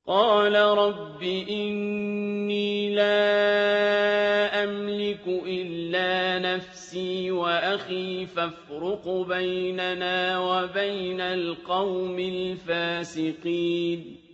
قَالَ رَبِّ إِنِّي لَا أَمْلِكُ إِلَّا نَفْسِي وَأَخِي فَافْرُقْ بَيْنَنَا وَبَيْنَ الْقَوْمِ الْفَاسِقِينَ